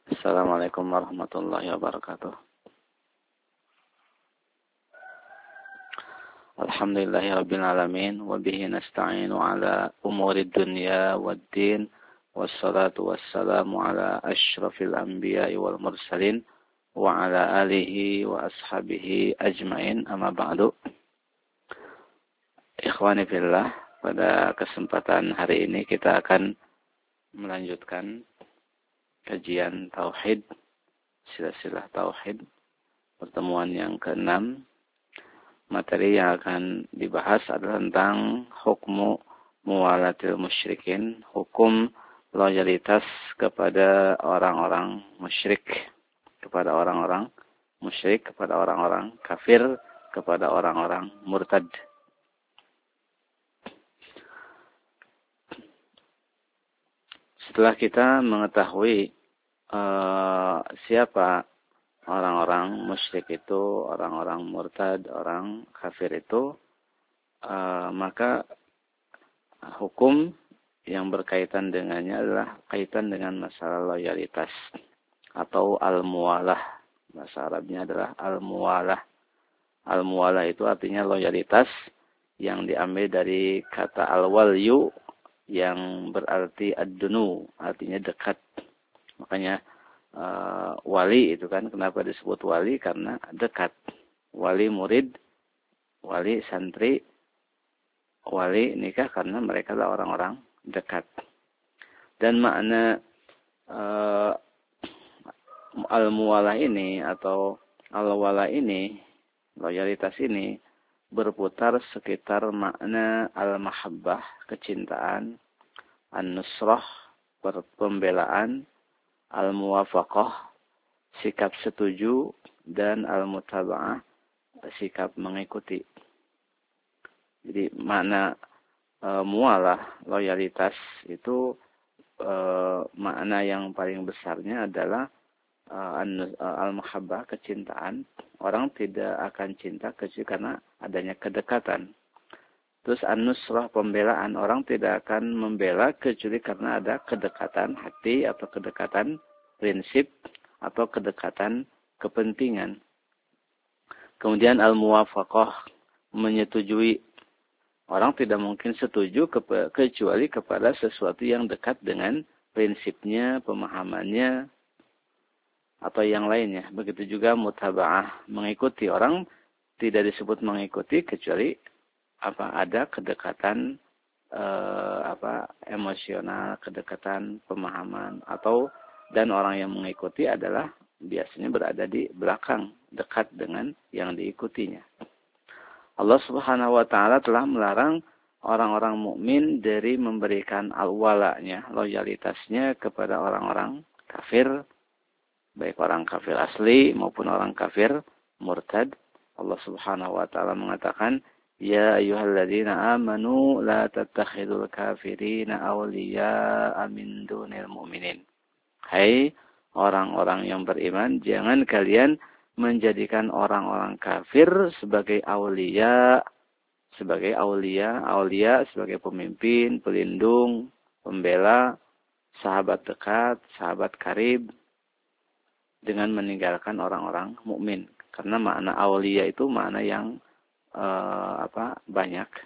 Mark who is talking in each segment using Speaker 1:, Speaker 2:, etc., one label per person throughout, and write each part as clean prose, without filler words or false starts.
Speaker 1: Assalamualaikum warahmatullahi wabarakatuh. Alhamdulillahirabbil alamin wa bihi nasta'inu ala umuri dunya waddin wassalatu wassalamu ala asyrafil anbiya'i wal mursalin wa ala alihi wa ashabihi ajmain, amma ba'du. Ikhwani fillah, pada kesempatan hari ini kita akan melanjutkan kajian tauhid, silsilah tauhid, pertemuan yang ke-6. Materi yang akan dibahas adalah tentang hukmu muwalatil musyrikin, hukum loyalitas kepada orang-orang musyrik, kepada orang-orang musyrik, kepada orang-orang kafir, kepada orang-orang murtad. Setelah kita mengetahui siapa orang-orang musyrik itu, orang-orang murtad, orang kafir itu, maka hukum yang berkaitan dengannya adalah kaitan dengan masalah loyalitas atau al-muwalah. Bahasa Arabnya adalah al-muwalah. Al-muwalah itu artinya loyalitas, yang diambil dari kata al-walyu yang berarti ad-dunu, artinya dekat. Makanya wali itu kan, kenapa disebut wali? Karena dekat. Wali murid, wali santri, wali nikah, karena mereka adalah orang-orang dekat. Dan makna al-muwalah ini atau al-wala ini, loyalitas ini, berputar sekitar makna al-mahabbah, kecintaan, an-nusrah, pembelaan, al-muwafaqah, sikap setuju, dan al-mutaba'ah, sikap mengikuti. Jadi makna mualah, loyalitas itu makna yang paling besarnya adalah al-mahabbah, kecintaan. Orang tidak akan cinta kecuali karena adanya kedekatan. Terus an-nusrah, pembelaan. Orang tidak akan membela kecuali karena ada kedekatan hati atau kedekatan prinsip atau kedekatan kepentingan. Kemudian al-muwafaqah, menyetujui. Orang tidak mungkin setuju kecuali kepada sesuatu yang dekat dengan prinsipnya, pemahamannya, atau yang lainnya. Begitu juga mutaba'ah, mengikuti. Orang tidak disebut mengikuti kecuali ada kedekatan emosional, kedekatan pemahaman, dan orang yang mengikuti adalah biasanya berada di belakang, dekat dengan yang diikutinya. Allah Subhanahu wa taala telah melarang orang-orang mukmin dari memberikan al-wala'nya, loyalitasnya kepada orang-orang kafir, baik orang kafir asli maupun orang kafir murtad. Allah Subhanahu wa taala mengatakan, ya ayyuhalladzina amanu la tattakhidul kafirina awliya'a min dunil mu'minin. Hai orang-orang yang beriman, jangan kalian menjadikan orang-orang kafir sebagai aulia, sebagai pemimpin, pelindung, pembela, sahabat dekat, sahabat karib, dengan meninggalkan orang-orang mukmin. Karena makna aulia itu makna yang banyak.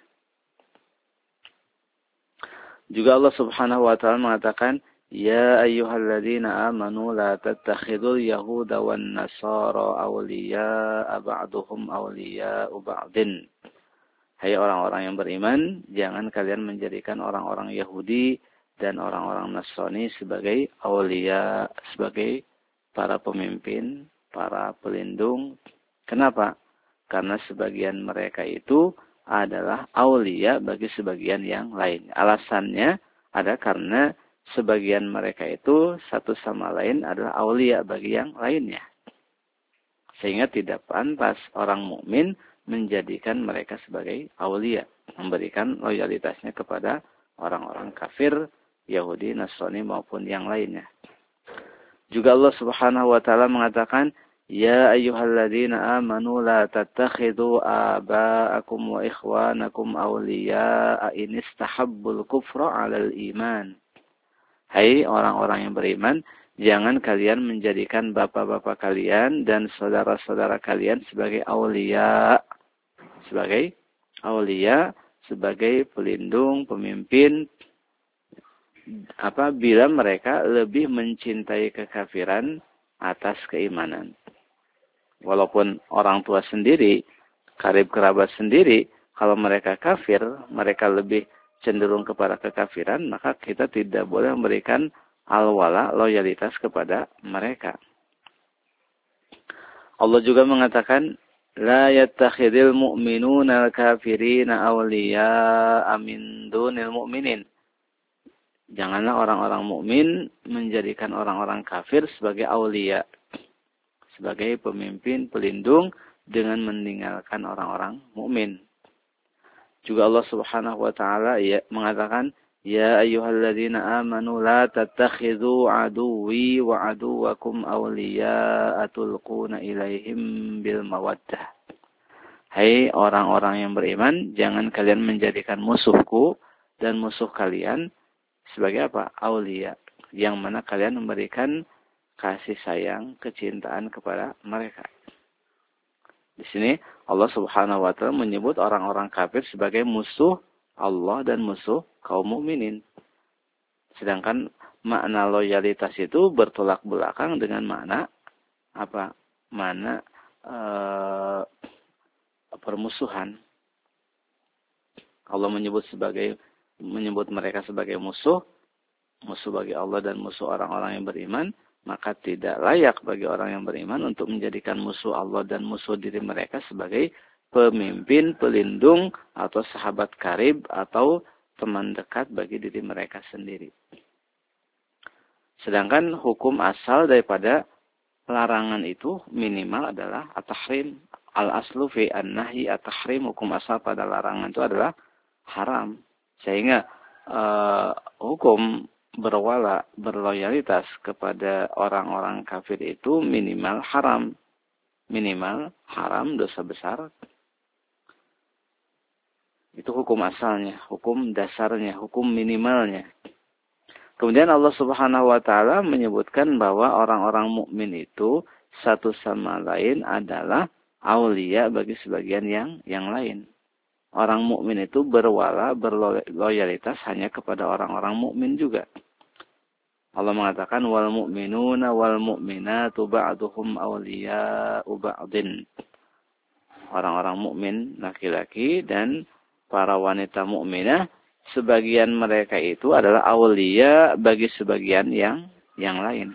Speaker 1: Juga Allah Subhanahu wa taala mengatakan, ya ayyuhalladzina amanu la tattakhidul yahuda wan nasara awliya'a ba'duhum awliya'u ba'din. Hai orang-orang yang beriman, jangan kalian menjadikan orang-orang Yahudi dan orang-orang Nasrani sebagai awliya, sebagai para pemimpin, para pelindung. Kenapa? Karena sebagian mereka itu adalah aulia bagi sebagian yang lain. Alasannya ada karena sebagian mereka itu satu sama lain adalah aulia bagi yang lainnya. Sehingga tidak pantas orang mukmin menjadikan mereka sebagai aulia, memberikan loyalitasnya kepada orang-orang kafir, Yahudi, Nasrani maupun yang lainnya. Juga Allah Subhanahu wa taala mengatakan, ya ayyuhalladzina amanu la tattakhidhu aba'akum wa ikhwanakum awliya'a in istahabbul kufra 'alal iman. Hai orang-orang yang beriman, jangan kalian menjadikan bapak-bapak kalian dan saudara-saudara kalian sebagai aulia. Sebagai aulia, sebagai pelindung, pemimpin, apabila mereka lebih mencintai kekafiran atas keimanan. Walaupun orang tua sendiri, karib kerabat sendiri, kalau mereka kafir, mereka lebih cenderung kepada kekafiran, maka kita tidak boleh memberikan al-wala, loyalitas kepada mereka. Allah juga mengatakan, la yattakhidil mu'minuna al-kafirina awliya'a min dunil mu'minin. Janganlah orang-orang mukmin menjadikan orang-orang kafir sebagai aulia, sebagai pemimpin, pelindung dengan meninggalkan orang-orang mukmin. Juga Allah Subhanahu wa taala mengatakan, ya ayyuhalladzina amanu la tattakhidhu aduwwi wa aduwwakum awliya'a tulquna ilaihim bil mawaddah. Hai orang-orang yang beriman, jangan kalian menjadikan musuhku dan musuh kalian sebagai apa? Aulia. Yang mana kalian memberikan kasih sayang, kecintaan kepada mereka. Di sini Allah Subhanahu wa taala menyebut orang-orang kafir sebagai musuh Allah dan musuh kaum mukminin. Sedangkan makna loyalitas itu bertolak belakang dengan makna apa? Makna permusuhan. Allah menyebut mereka sebagai musuh bagi Allah dan musuh orang-orang yang beriman, maka tidak layak bagi orang yang beriman untuk menjadikan musuh Allah dan musuh diri mereka sebagai pemimpin, pelindung, atau sahabat karib, atau teman dekat bagi diri mereka sendiri. Sedangkan hukum asal daripada larangan itu minimal adalah at-tahrim. Al-aslu fi an-nahyi at-tahrim. Hukum asal pada larangan itu adalah haram. Sehingga hukum berwala, berloyalitas kepada orang-orang kafir itu minimal haram. Minimal haram, dosa besar. Itu hukum asalnya, hukum dasarnya, hukum minimalnya. Kemudian Allah Subhanahu wa taala menyebutkan bahwa orang-orang mukmin itu satu sama lain adalah aulia bagi sebagian yang lain. Orang mukmin itu berwala, berloyalitas hanya kepada orang-orang mukmin juga. Allah mengatakan wal mu'minuna wal mu'minatu ba'duhum awliya'u ba'din. Orang-orang mukmin laki-laki dan para wanita mukminah, sebagian mereka itu adalah aulia bagi sebagian yang lain.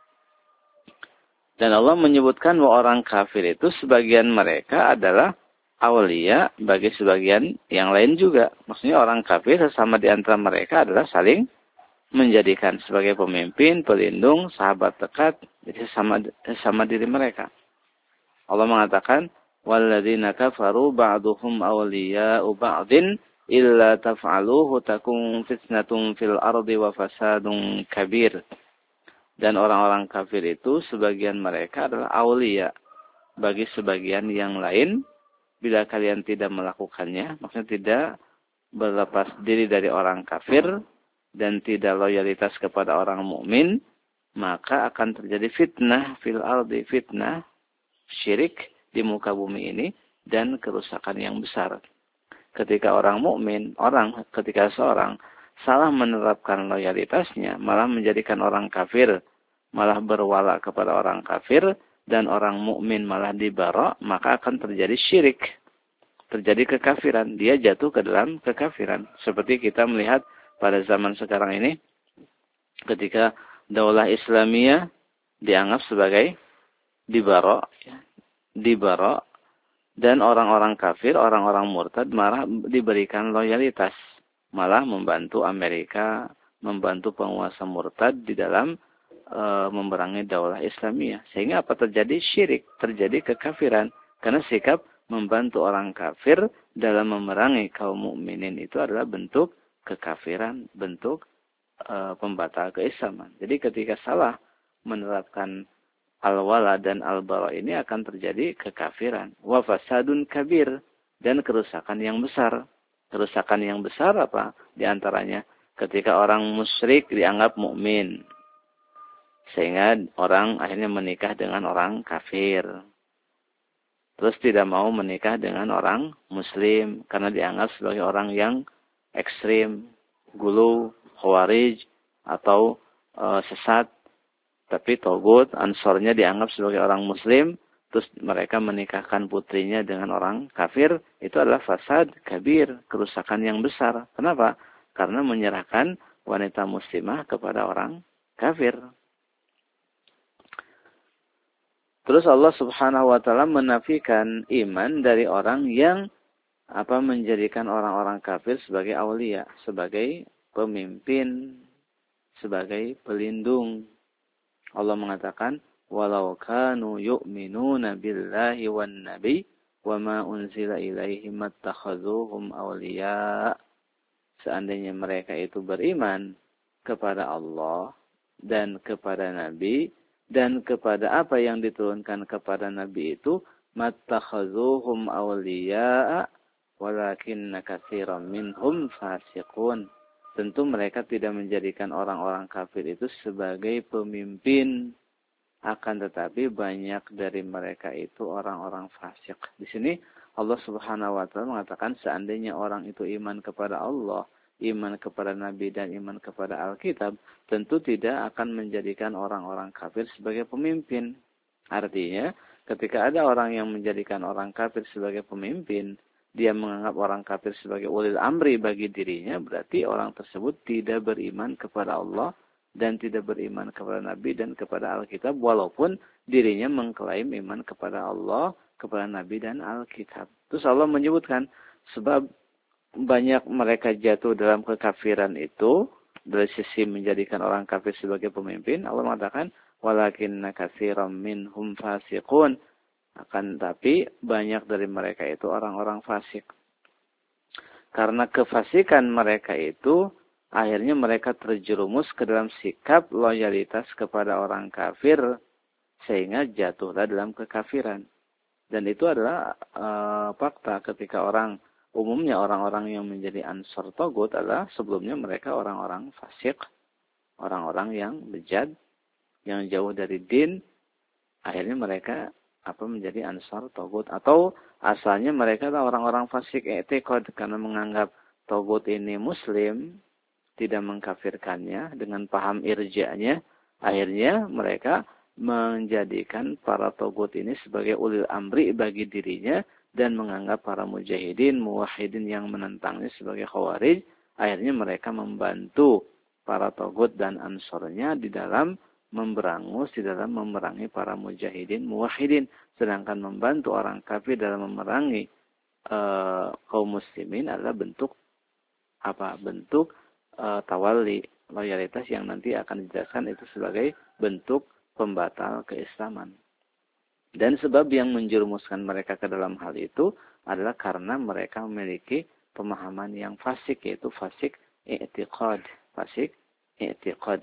Speaker 1: Dan Allah menyebutkan bahwa orang kafir itu sebagian mereka adalah aulia bagi sebagian yang lain juga. Maksudnya orang kafir sesama di antara mereka adalah saling menjadikan sebagai pemimpin, pelindung, sahabat dekat, jadi sama diri mereka. Allah mengatakan, walladzina kafaru ba'duhum awliya'u ba'din illa taf'aluhu takun fitnatun fil ardi wa fasadun kabir. Dan orang-orang kafir itu sebagian mereka adalah aulia bagi sebagian yang lain. Bila kalian tidak melakukannya, maksudnya tidak berlepas diri dari orang kafir dan tidak loyalitas kepada orang mukmin, maka akan terjadi fitnah fil ardi, fitnah syirik di muka bumi ini dan kerusakan yang besar. Ketika orang mukmin, ketika seorang salah menerapkan loyalitasnya, malah menjadikan orang kafir, malah berwala kepada orang kafir, dan orang mukmin malah dibara, maka akan terjadi syirik. Terjadi kekafiran. Dia jatuh ke dalam kekafiran. Seperti kita melihat pada zaman sekarang ini, ketika daulah Islamiyah dianggap sebagai dibara, dan orang-orang kafir, orang-orang murtad malah diberikan loyalitas. Malah membantu Amerika, membantu penguasa murtad di dalam memerangi daulah Islamiyah. Sehingga apa terjadi? Syirik, terjadi kekafiran. Karena sikap membantu orang kafir dalam memerangi kaum mukminin itu adalah bentuk kekafiran, bentuk pembatal keislaman. Jadi ketika salah menerapkan al-wala dan al-bara ini akan terjadi kekafiran. Wa fasadun kabir, dan kerusakan yang besar. Kerusakan yang besar apa? Di antaranya ketika orang musyrik dianggap mukmin. Sehingga orang akhirnya menikah dengan orang kafir. Terus tidak mau menikah dengan orang muslim karena dianggap sebagai orang yang ekstrim, gulu, khawarij, atau sesat. Tapi togut, ansornya dianggap sebagai orang muslim, terus mereka menikahkan putrinya dengan orang kafir, itu adalah fasad kabir, kerusakan yang besar. Kenapa? Karena menyerahkan wanita muslimah kepada orang kafir. Terus Allah Subhanahu wa taala menafikan iman dari orang yang menjadikan orang-orang kafir sebagai aulia, sebagai pemimpin, sebagai pelindung. Allah mengatakan, "Walau kanu yu'minuna billahi wan nabi wa ma unzila ilaihim mattakhazuhum awliya." Seandainya mereka itu beriman kepada Allah dan kepada nabi dan kepada apa yang diturunkan kepada nabi itu, mattakhazuhum awliya walakinna katsiran minhum fasiqun. Tentu mereka tidak menjadikan orang-orang kafir itu sebagai pemimpin. Akan tetapi banyak dari mereka itu orang-orang fasik. Di sini Allah Subhanahu wa taala mengatakan seandainya orang itu iman kepada Allah, iman kepada Nabi dan iman kepada Alkitab, tentu tidak akan menjadikan orang-orang kafir sebagai pemimpin. Artinya, ketika ada orang yang menjadikan orang kafir sebagai pemimpin, dia menganggap orang kafir sebagai ulil amri bagi dirinya, berarti orang tersebut tidak beriman kepada Allah dan tidak beriman kepada Nabi dan kepada Alkitab, walaupun dirinya mengklaim iman kepada Allah, kepada Nabi dan Alkitab. Terus Allah menyebutkan sebab banyak mereka jatuh dalam kekafiran itu dari sisi menjadikan orang kafir sebagai pemimpin. Allah mengatakan, "Walakinna katsiran minhum fasiqun." Akan tapi banyak dari mereka itu orang-orang fasik. Karena kefasikan mereka itu, akhirnya mereka terjerumus ke dalam sikap loyalitas kepada orang kafir, sehingga jatuhlah dalam kekafiran. Dan itu adalah fakta ketika umumnya orang-orang yang menjadi ansor togut adalah sebelumnya mereka orang-orang fasik, orang-orang yang bejat, yang jauh dari din, akhirnya mereka menjadi ansar togut, atau asalnya mereka adalah orang-orang fasik i'tiqad karena menganggap togut ini muslim, tidak mengkafirkannya dengan paham irja'nya, akhirnya mereka menjadikan para togut ini sebagai ulil amri bagi dirinya dan menganggap para mujahidin, muwahhidin yang menentangnya sebagai khawarij. Akhirnya mereka membantu para togut dan ansornya di dalam memberangus, di dalam memerangi para mujahidin, muwahhidin, sedangkan membantu orang kafir dalam memerangi kaum muslimin adalah bentuk tawalli, loyalitas yang nanti akan dijelaskan itu sebagai bentuk pembatal keislaman. Dan sebab yang menjerumuskan mereka ke dalam hal itu adalah karena mereka memiliki pemahaman yang fasik, yaitu fasik i'tiqad, fasik i'tiqad.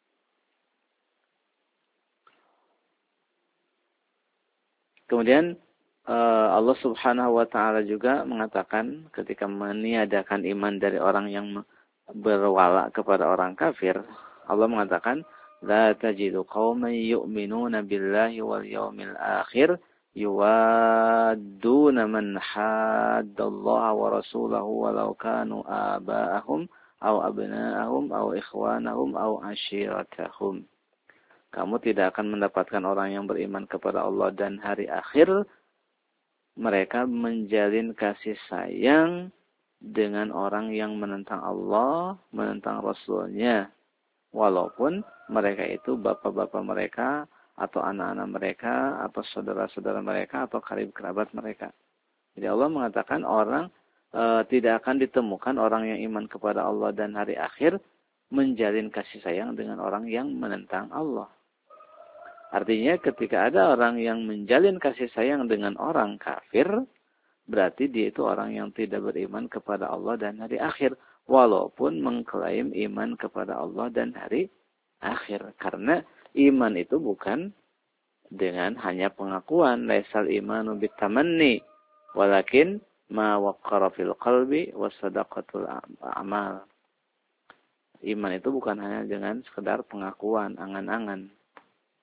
Speaker 1: Kemudian Allah Subhanahu wa taala juga mengatakan ketika meniadakan iman dari orang yang berwala kepada orang kafir, Allah mengatakan, "La tajidu qauman yu'minuna billahi wal yawmil akhir yuwadduna man haddallaha wa rasulahu walau kanu aba'ahum aw abna'ahum aw ikhwanahum aw ashiratahum." Kamu tidak akan mendapatkan orang yang beriman kepada Allah dan hari akhir, mereka menjalin kasih sayang dengan orang yang menentang Allah, menentang Rasul-Nya. Walaupun mereka itu bapak-bapak mereka, atau anak-anak mereka, atau saudara-saudara mereka, atau karib kerabat mereka. Jadi Allah mengatakan tidak akan ditemukan orang yang iman kepada Allah dan hari akhir menjalin kasih sayang dengan orang yang menentang Allah. Artinya ketika ada orang yang menjalin kasih sayang dengan orang kafir, berarti dia itu orang yang tidak beriman kepada Allah dan hari akhir, walaupun mengklaim iman kepada Allah dan hari akhir. Karena iman itu bukan dengan hanya pengakuan, laisal imanu bitamanni, walakin ma waqqara fil qalbi wasadaqatul amal. Iman itu bukan hanya dengan sekedar pengakuan, angan-angan,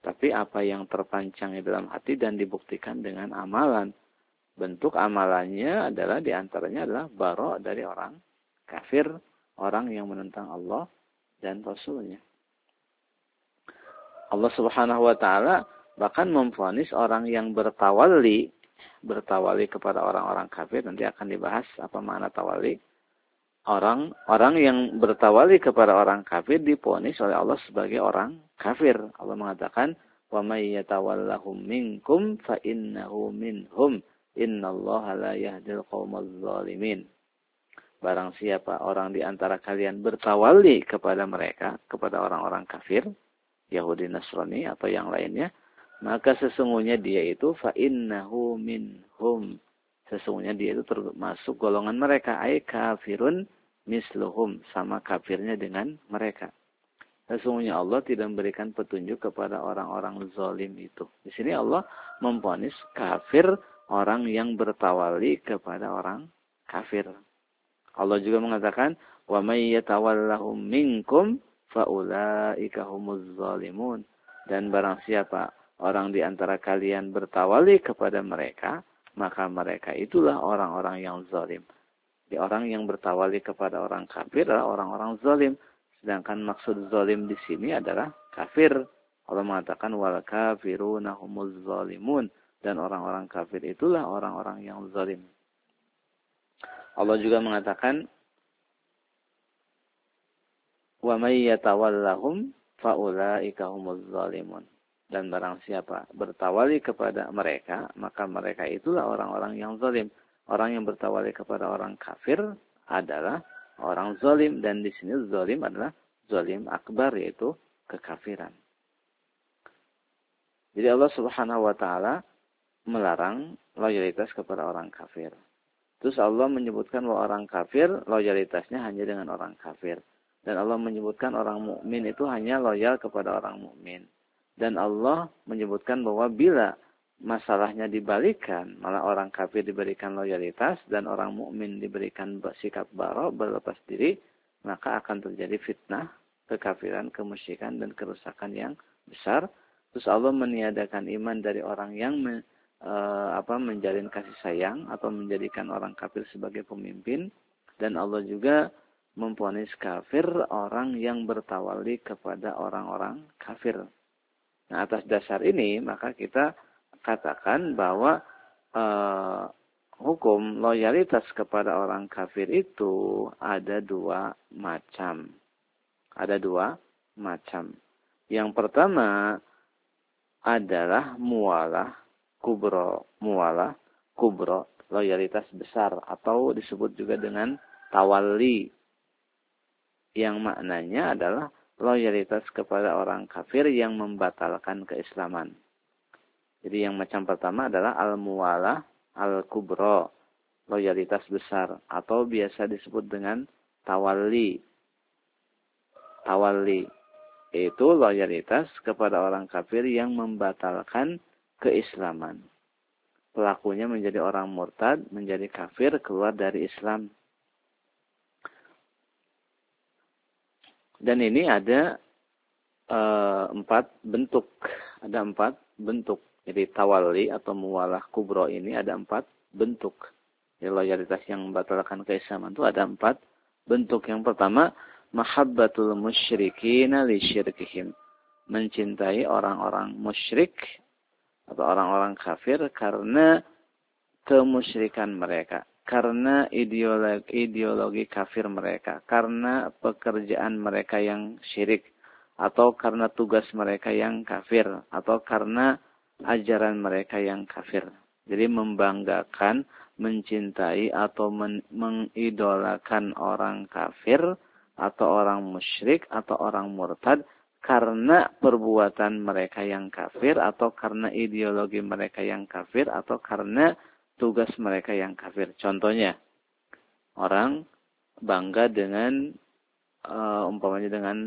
Speaker 1: tapi apa yang terpancang di dalam hati dan dibuktikan dengan amalan. Bentuk amalannya adalah diantaranya adalah barok dari orang kafir, orang yang menentang Allah dan Rasulnya. Allah Subhanahu wa Ta'ala bahkan memvonis orang yang bertawali kepada orang-orang kafir. Nanti akan dibahas apa makna tawali. Orang yang bertawali kepada orang kafir divonis oleh Allah sebagai orang kafir. Allah mengatakan, "Wa may yatawallahum minkum fa innahu minhum. Innallaha la yahdil qaumadz zalimin." Barang siapa orang di antara kalian bertawali kepada mereka, kepada orang-orang kafir, Yahudi, Nasrani atau yang lainnya, maka sesungguhnya dia itu fa innahu minhum. Sesungguhnya dia itu termasuk golongan mereka, ay kafirun misluhum, sama kafirnya dengan mereka. Sesungguhnya Allah tidak memberikan petunjuk kepada orang-orang zalim itu. Di sini Allah memvonis kafir orang yang bertawali kepada orang kafir. Allah juga mengatakan, "Wa may yatawallahum minkum faulaika humuz zalimun." Dan barang siapa orang di antara kalian bertawali kepada mereka, maka mereka itulah orang-orang yang zalim. Di orang yang bertawali kepada orang kafir adalah orang-orang zalim. Sedangkan maksud zalim di sini adalah kafir. Allah mengatakan wal kafiruna humuz zalimun, dan orang-orang kafir itulah orang-orang yang zalim. Allah juga mengatakan wa may yatawallahum faulaika humuz zalimun. Dan barang siapa bertawali kepada mereka, maka mereka itulah orang-orang yang zalim. Orang yang bertawali kepada orang kafir adalah orang zalim, dan di sini zalim adalah zalim akbar, yaitu kekafiran. Jadi Allah Subhanahu wa Ta'ala melarang loyalitas kepada orang kafir. Terus Allah menyebutkan bahwa orang kafir loyalitasnya hanya dengan orang kafir. Dan Allah menyebutkan orang mukmin itu hanya loyal kepada orang mukmin. Dan Allah menyebutkan bahwa bila masalahnya dibalikan, malah orang kafir diberikan loyalitas dan orang mukmin diberikan sikap bara, berlepas diri, maka akan terjadi fitnah, kekafiran, kemusyrikan, dan kerusakan yang besar. Terus Allah meniadakan iman dari orang yang menjalin kasih sayang atau menjadikan orang kafir sebagai pemimpin, dan Allah juga memvonis kafir orang yang bertawali kepada orang-orang kafir. Nah, atas dasar ini maka kita katakan bahwa hukum loyalitas kepada orang kafir itu ada dua macam. Ada dua macam. Yang pertama adalah mualah kubro, loyalitas besar, atau disebut juga dengan tawalli, yang maknanya adalah loyalitas kepada orang kafir yang membatalkan keislaman. Jadi yang macam pertama adalah al-muwalah al-kubro, loyalitas besar, atau biasa disebut dengan tawalli. Tawalli itu loyalitas kepada orang kafir yang membatalkan keislaman. Pelakunya menjadi orang murtad, menjadi kafir, keluar dari Islam. Dan ini ada 4 bentuk. Ada 4 bentuk. Jadi tawalli atau muwalah kubro ini ada 4 bentuk. Jadi loyalitas yang membatalkan keislaman itu ada 4 bentuk. Yang pertama, mahabbatul musyrikina li syirkihim. Mencintai orang-orang musyrik atau orang-orang kafir karena kemusyrikan mereka, karena ideologi kafir mereka, karena pekerjaan mereka yang syirik, atau karena tugas mereka yang kafir, atau karena ajaran mereka yang kafir. Jadi membanggakan, mencintai atau mengidolakan orang kafir atau orang musyrik atau orang murtad karena perbuatan mereka yang kafir, atau karena ideologi mereka yang kafir, atau karena tugas mereka yang kafir. Contohnya, orang bangga dengan umpamanya dengan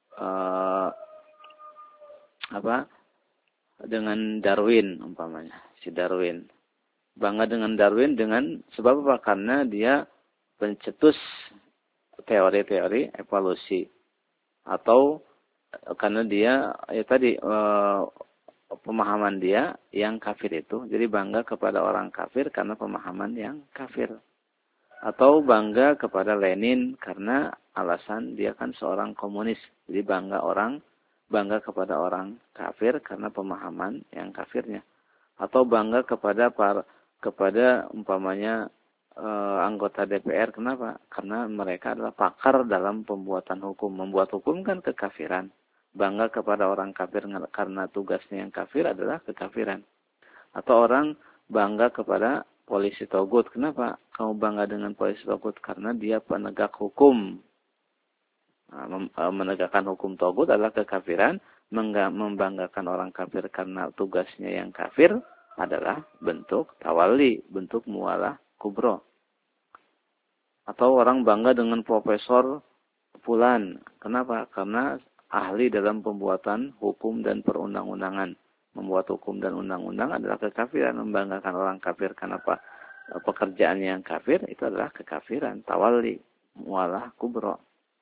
Speaker 1: dengan Darwin, umpamanya si Darwin. Bangga dengan Darwin dengan sebab apa? Karena dia pencetus teori-teori evolusi, atau karena dia pemahaman dia yang kafir itu. Jadi bangga kepada orang kafir karena pemahaman yang kafir. Atau bangga kepada Lenin karena alasan dia kan seorang komunis. Jadi bangga kepada orang kafir karena pemahaman yang kafirnya. Atau bangga kepada umpamanya anggota DPR. Kenapa? Karena mereka adalah pakar dalam pembuatan hukum. Membuat hukum kan kekafiran. Bangga kepada orang kafir karena tugasnya yang kafir adalah kekafiran. Atau orang bangga kepada polisi togut. Kenapa kamu bangga dengan polisi togut? Karena dia penegak hukum. Menegakkan hukum togut adalah kekafiran. Membanggakan orang kafir karena tugasnya yang kafir adalah bentuk tawali, bentuk mualah kubro. Atau orang bangga dengan profesor fulan. Kenapa? Karena ahli dalam pembuatan hukum dan perundang-undangan. Membuat hukum dan undang-undang adalah kekafiran. Membanggakan orang kafir karena pekerjaan yang kafir itu adalah kekafiran. Tawali, mualah kubro.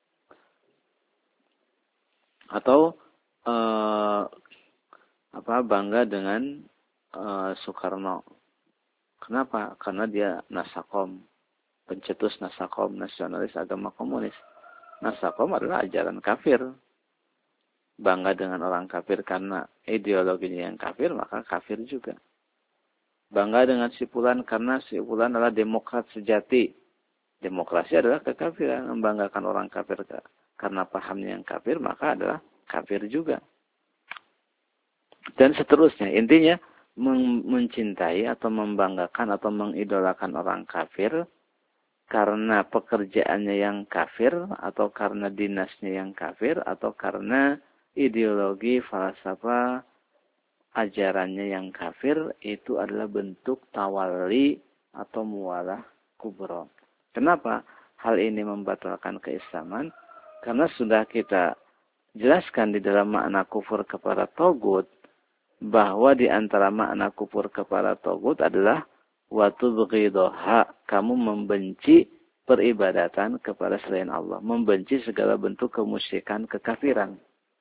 Speaker 1: Atau bangga dengan Soekarno. Kenapa? Karena dia Nasakom, pencetus Nasakom, nasionalis agama komunis. Nasakom adalah ajaran kafir. Bangga dengan orang kafir karena ideologinya yang kafir, maka kafir juga. Bangga dengan si fulan karena si fulan adalah demokrat sejati. Demokrasi adalah kekafiran. Membanggakan orang kafir karena pahamnya yang kafir, maka adalah kafir juga. Dan seterusnya. Intinya, mencintai atau membanggakan atau mengidolakan orang kafir karena pekerjaannya yang kafir, atau karena dinasnya yang kafir, atau karena ideologi, falsafah, ajarannya yang kafir, itu adalah bentuk tawali atau mualah kubro. Kenapa hal ini membatalkan keislaman? Karena sudah kita jelaskan di dalam makna kufur kepada togut, bahwa di antara makna kufur kepada togut adalah watubghidoha, kamu membenci peribadatan kepada selain Allah, membenci segala bentuk kemusyrikan, kekafiran.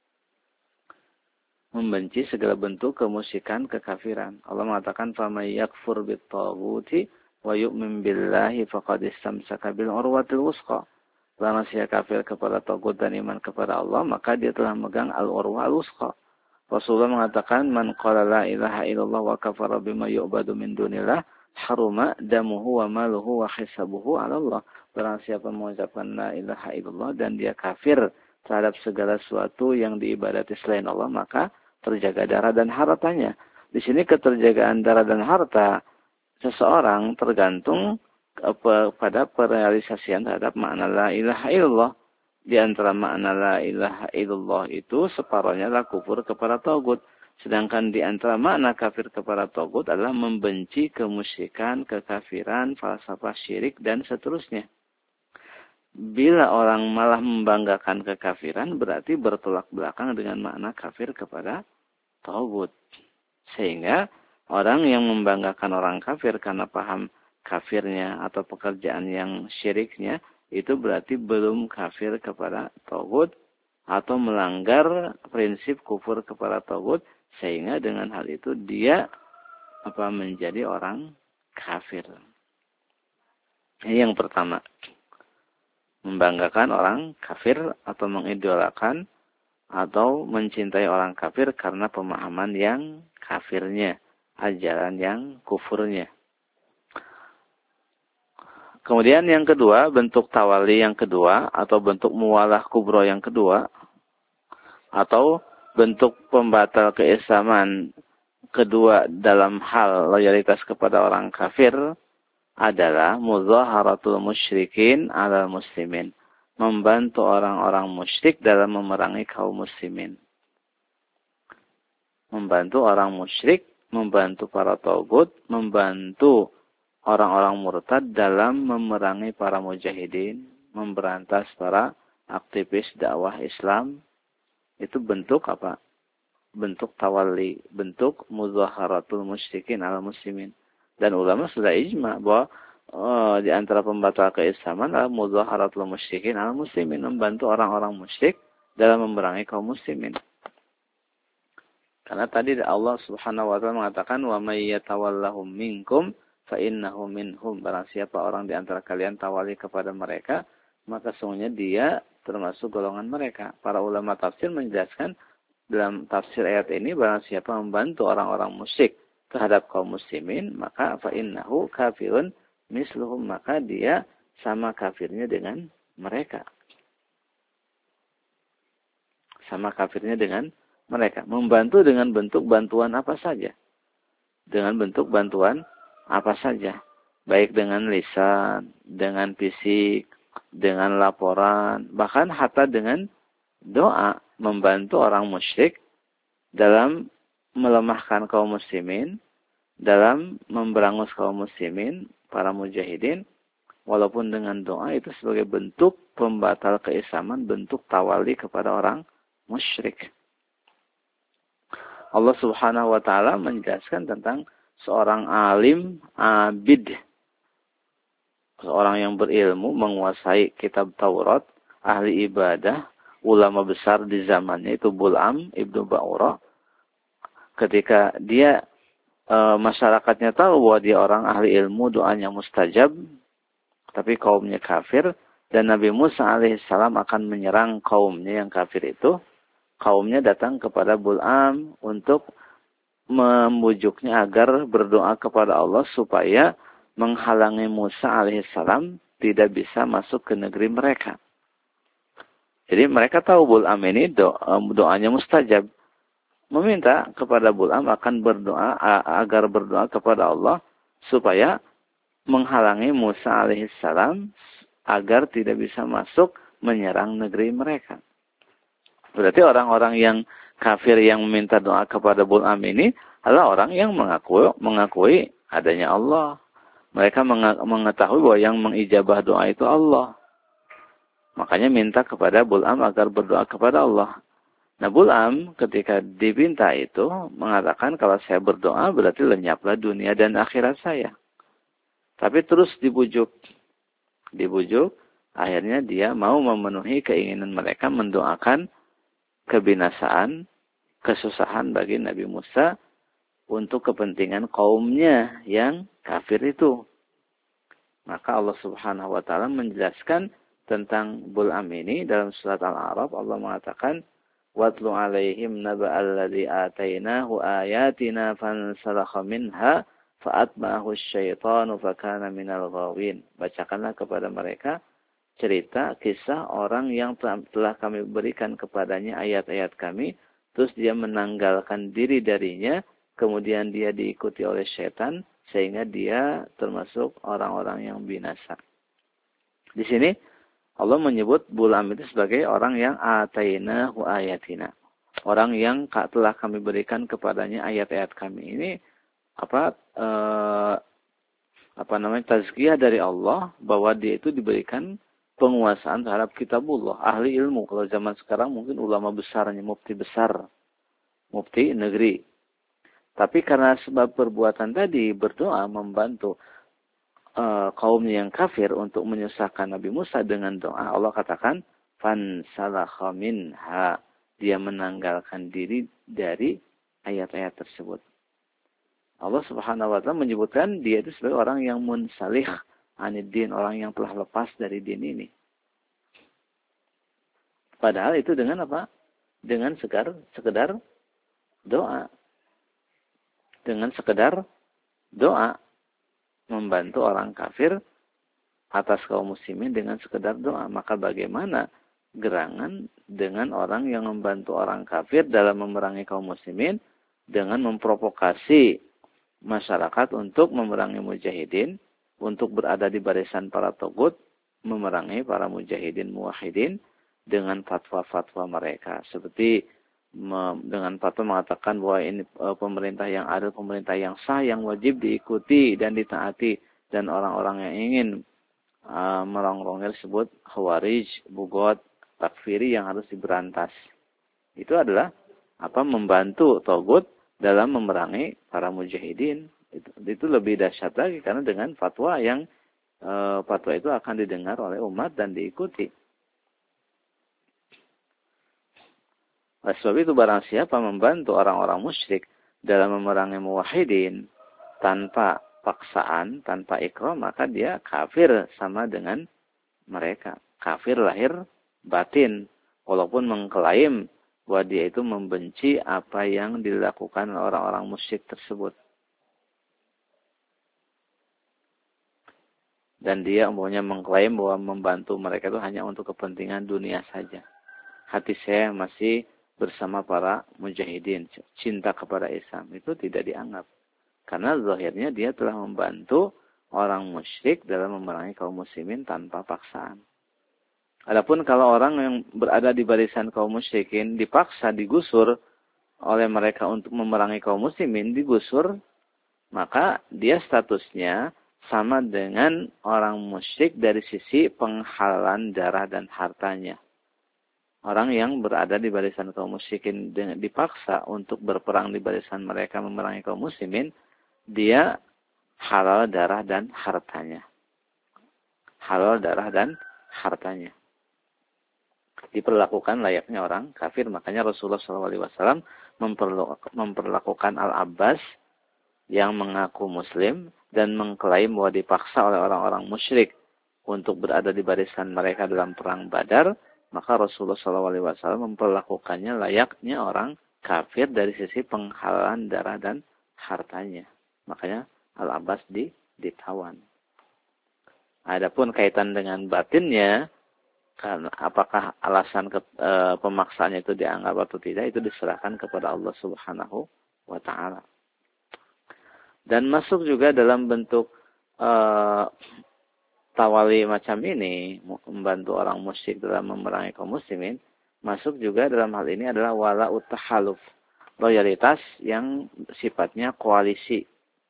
Speaker 1: Membenci segala bentuk kemusyrikan, kekafiran. Allah mengatakan faman yakfur bit-taghuti wa yu'min billahi faqad istamsaka bil urwatil wuthqa. Barang siapa kafir kepada tagut dan iman kepada Allah, maka dia telah memegang al-urwa al-wuthqa. Rasulullah mengatakan man qala la ilaha illallah wa kafara bima yu'badu min dunillah haruma damuhu wa maluhu wa hisabuhu 'ala Allah. Barang siapa mengucapkan la ilaha illallah dan dia kafir terhadap segala sesuatu yang diibadati selain Allah, maka terjaga darah dan hartanya. Di sini keterjagaan darah dan harta seseorang tergantung pada perealisasian terhadap makna la ilaha illallah. Di antara makna la ilaha illallah itu separuhnya adalah kufur kepada tagut. Sedangkan di antara makna kafir kepada tagut adalah membenci kemusyrikan, kekafiran, falsafah syirik, dan seterusnya. Bila orang malah membanggakan kekafiran, berarti bertolak belakang dengan makna kafir kepada tagut. Sehingga orang yang membanggakan orang kafir karena paham kafirnya atau pekerjaan yang syiriknya, itu berarti belum kafir kepada tagut atau melanggar prinsip kufur kepada tagut, sehingga dengan hal itu dia menjadi orang kafir. Ini yang pertama. Membanggakan orang kafir atau mengidolakan atau mencintai orang kafir karena pemahaman yang kafirnya, ajaran yang kufurnya. Kemudian yang kedua, bentuk tawali yang kedua, atau bentuk muwalah kubro yang kedua, atau bentuk pembatal keislaman kedua dalam hal loyalitas kepada orang kafir adalah muzaharatul musyrikin ala muslimin. Membantu orang-orang musyrik dalam memerangi kaum muslimin. Membantu orang musyrik, membantu para tagut, membantu orang-orang murtad dalam memerangi para mujahidin, memberantas para aktivis dakwah Islam. Itu bentuk apa? Bentuk tawali, bentuk muzaharatul musyrikin ala muslimin. Dan ulama sudah ijma bahwa di antara pembatal keislaman adalah muzaharatul musyrikin ala muslimin, membantu orang-orang musyrik dalam memerangi kaum muslimin. Karena tadi Allah Subhanahu wa taala mengatakan wa may yatawallahum minkum fa innahu minhum. Barang siapa orang di antara kalian tawali kepada mereka, maka sungguhnya dia termasuk golongan mereka. Para ulama tafsir menjelaskan dalam tafsir ayat ini barang siapa membantu orang-orang musyrik terhadap kaum muslimin, maka fa innahu kafirun misluhum, maka dia sama kafirnya dengan mereka. Sama kafirnya dengan mereka. Membantu dengan bentuk bantuan apa saja. Dengan bentuk bantuan apa saja. Baik dengan lisan, dengan fisik, dengan laporan, bahkan hatta dengan doa. Membantu orang musyrik dalam melemahkan kaum muslimin, dalam memberangus kaum muslimin, para mujahidin, walaupun dengan doa itu sebagai bentuk pembatal keislaman, bentuk tawali kepada orang musyrik. Allah Subhanahu wa taala menjelaskan tentang seorang alim abid, seorang yang berilmu, menguasai kitab Taurat, ahli ibadah, ulama besar di zamannya itu Bul'am ibnu Ba'urah. Ketika dia masyarakatnya tahu bahwa dia orang ahli ilmu, doanya mustajab, tapi kaumnya kafir, dan Nabi Musa alaihissalam akan menyerang kaumnya yang kafir itu. Kaumnya datang kepada Bul'am untuk membujuknya agar berdoa kepada Allah supaya menghalangi Musa alaihissalam tidak bisa masuk ke negeri mereka. Jadi mereka tahu Bul'am ini doanya mustajab. Meminta kepada Bul'am akan berdoa agar berdoa kepada Allah supaya menghalangi Musa alaihissalam agar tidak bisa masuk menyerang negeri mereka. Berarti orang-orang yang kafir yang meminta doa kepada Bul'am ini adalah orang yang mengakui adanya Allah. Mereka mengetahui bahwa yang mengijabah doa itu Allah. Makanya minta kepada Bul'am agar berdoa kepada Allah. Nah, Bul'am ketika diminta itu mengatakan kalau saya berdoa berarti lenyaplah dunia dan akhirat saya. Tapi terus dibujuk. Akhirnya dia mau memenuhi keinginan mereka, mendoakan kebinasaan, kesusahan bagi Nabi Musa untuk kepentingan kaumnya yang kafir itu. Maka Allah Subhanahu wa taala menjelaskan tentang Bul'am ini dalam surat Al-A'raf. Allah mengatakan watlu alaihim naba'al ladzi atainahu ayatina fansalakha minha fa'atba'ahu asyaitanu fakana minal ghawin. Bacakanlah kepada mereka cerita kisah orang yang telah kami berikan kepadanya ayat-ayat kami, terus dia menanggalkan diri darinya, kemudian dia diikuti oleh syaitan sehingga dia termasuk orang-orang yang binasa. Di sini Allah menyebut Bul'am itu sebagai orang yang atainahu ayatina. Orang yang telah kami berikan kepadanya ayat-ayat kami. Ini tazkiyah dari Allah bahwa dia itu diberikan penguasaan terhadap kitabullah, ahli ilmu. Kalau zaman sekarang mungkin ulama besarnya, mufti besar, mufti negeri. Tapi karena sebab perbuatan tadi berdoa membantu kaum yang kafir untuk menyusahkan Nabi Musa dengan doa, Allah katakan fansalakha minha, dia menanggalkan diri dari ayat-ayat tersebut. Allah Subhanahu wa taala menyebutkan dia itu sebagai orang yang munsalih aniddin, orang yang telah lepas dari din ini. Padahal itu dengan apa? Dengan sekedar doa. Dengan sekedar doa. Membantu orang kafir atas kaum muslimin dengan sekedar doa. Maka bagaimana gerangan dengan orang yang membantu orang kafir dalam memerangi kaum muslimin dengan memprovokasi masyarakat untuk memerangi mujahidin, untuk berada di barisan para togut, memerangi para mujahidin muwahhidin dengan fatwa-fatwa mereka. Seperti dengan fatwa mengatakan bahwa ini pemerintah yang adil, pemerintah yang sah, yang wajib diikuti dan ditaati. Dan orang-orang yang ingin merongrongnya disebut khawarij, bugot, takfiri yang harus diberantas. Itu adalah membantu togut dalam memerangi para mujahidin. Itu lebih dahsyat lagi karena dengan fatwa yang fatwa itu akan didengar oleh umat dan diikuti. Oleh sebab itu barang siapa membantu orang-orang musyrik dalam memerangi muwahhidin tanpa paksaan, tanpa ikrar, maka dia kafir sama dengan mereka. Kafir lahir batin. Walaupun mengklaim bahwa dia itu membenci apa yang dilakukan oleh orang-orang musyrik tersebut. Dan dia umumnya mengklaim bahwa membantu mereka itu hanya untuk kepentingan dunia saja. Hati saya masih bersama para mujahidin, cinta kepada Islam, itu tidak dianggap. Karena zahirnya dia telah membantu orang musyrik dalam memerangi kaum muslimin tanpa paksaan. Adapun kalau orang yang berada di barisan kaum musyrikin dipaksa, digusur oleh mereka untuk memerangi kaum muslimin, digusur, maka dia statusnya sama dengan orang musyrik dari sisi penghalalan darah dan hartanya. Orang yang berada di barisan kaum musyrikin dipaksa untuk berperang di barisan mereka memerangi kaum muslimin, dia halal darah dan hartanya. Halal darah dan hartanya. Diperlakukan layaknya orang kafir. Makanya Rasulullah SAW memperlakukan Al-Abbas yang mengaku muslim dan mengklaim bahwa dipaksa oleh orang-orang musyrik untuk berada di barisan mereka dalam perang Badar, maka Rasulullah SAW memperlakukannya layaknya orang kafir dari sisi penghalalan darah dan hartanya. Makanya Al-Abbas ditawan. Adapun kaitan dengan batinnya, karena apakah alasan pemaksaannya itu dianggap atau tidak, itu diserahkan kepada Allah Subhanahu wa Ta'ala. Dan masuk juga dalam bentuk tawali macam ini, membantu orang musyrik dalam memerangi kaum muslimin, masuk juga dalam hal ini adalah wala'ut tahaluf, loyalitas yang sifatnya koalisi,